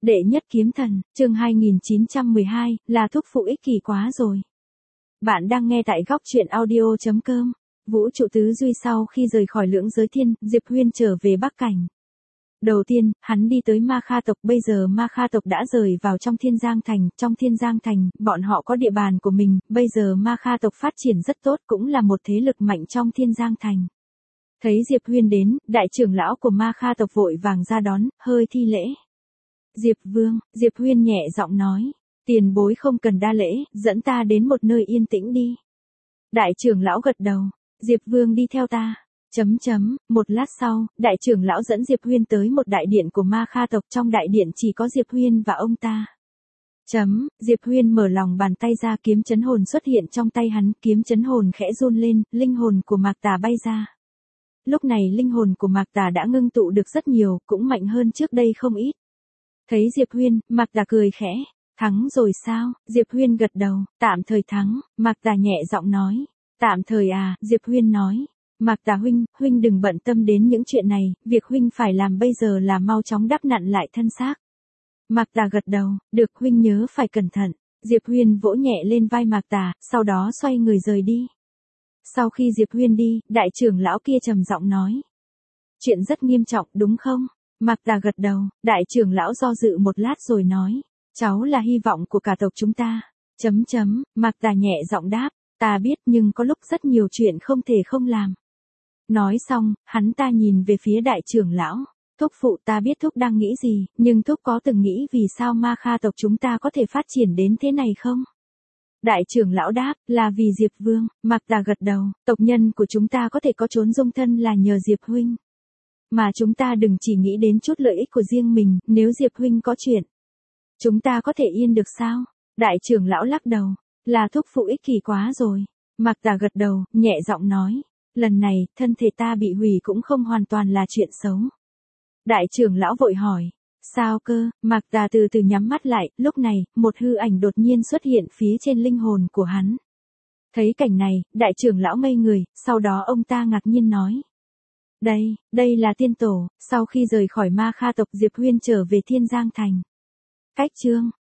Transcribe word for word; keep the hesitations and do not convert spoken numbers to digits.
Đệ nhất kiếm thần, chương hai nghìn chín trăm mười hai, là thúc phụ ích kỷ quá rồi. Bạn đang nghe tại góc truyện audio chấm com. Vũ trụ tứ duy sau khi rời khỏi Lưỡng Giới Thiên, Diệp Huyên trở về Bắc Cảnh. Đầu tiên, hắn đi tới Ma Kha tộc, bây giờ Ma Kha tộc đã rời vào trong Thiên Giang Thành, trong Thiên Giang Thành, bọn họ có địa bàn của mình, bây giờ Ma Kha tộc phát triển rất tốt, cũng là một thế lực mạnh trong Thiên Giang Thành. Thấy Diệp Huyên đến, đại trưởng lão của Ma Kha tộc vội vàng ra đón, hơi thi lễ. Diệp Vương, Diệp Huyên nhẹ giọng nói, tiền bối không cần đa lễ, dẫn ta đến một nơi yên tĩnh đi. Đại trưởng lão gật đầu, Diệp Vương đi theo ta. Chấm chấm, một lát sau, đại trưởng lão dẫn Diệp Huyên tới một đại điện của Ma Kha tộc, trong đại điện chỉ có Diệp Huyên và ông ta. Chấm, Diệp Huyên mở lòng bàn tay ra, kiếm chấn hồn xuất hiện trong tay hắn, kiếm chấn hồn khẽ run lên, linh hồn của Mạc Tà bay ra. Lúc này linh hồn của Mạc Tà đã ngưng tụ được rất nhiều, cũng mạnh hơn trước đây không ít. Thấy Diệp Huyên, Mạc Tà cười khẽ, thắng rồi sao? Diệp Huyên gật đầu, tạm thời thắng, Mạc Tà nhẹ giọng nói. Tạm thời à, Diệp Huyên nói. Mạc Tà huynh, huynh đừng bận tâm đến những chuyện này, việc huynh phải làm bây giờ là mau chóng đắp nặn lại thân xác. Mạc Tà gật đầu, được, huynh nhớ phải cẩn thận. Diệp Huyên vỗ nhẹ lên vai Mạc Tà, sau đó xoay người rời đi. Sau khi Diệp Huyên đi, đại trưởng lão kia trầm giọng nói. Chuyện rất nghiêm trọng đúng không? Mạc Tà gật đầu, đại trưởng lão do dự một lát rồi nói. Cháu là hy vọng của cả tộc chúng ta. Chấm chấm, Mạc Tà nhẹ giọng đáp. Ta biết nhưng có lúc rất nhiều chuyện không thể không làm. Nói xong, hắn ta nhìn về phía đại trưởng lão. Thúc phụ, ta biết thúc đang nghĩ gì, nhưng thúc có từng nghĩ vì sao Ma Kha tộc chúng ta có thể phát triển đến thế này không? Đại trưởng lão đáp, là vì Diệp Vương. Mạc Tà gật đầu, tộc nhân của chúng ta có thể có chốn dung thân là nhờ Diệp huynh. Mà chúng ta đừng chỉ nghĩ đến chút lợi ích của riêng mình, nếu Diệp huynh có chuyện, chúng ta có thể yên được sao? Đại trưởng lão lắc đầu, là thúc phụ ích kỷ quá rồi. Mạc Tà gật đầu, nhẹ giọng nói, lần này, thân thể ta bị hủy cũng không hoàn toàn là chuyện xấu. Đại trưởng lão vội hỏi, sao cơ? Mạc Tà từ từ nhắm mắt lại, lúc này, một hư ảnh đột nhiên xuất hiện phía trên linh hồn của hắn. Thấy cảnh này, đại trưởng lão ngây người, sau đó ông ta ngạc nhiên nói. Đây, đây là tiên tổ, sau khi rời khỏi Ma Kha tộc Diệp Huyên trở về Thiên Giang Thành. Cách chương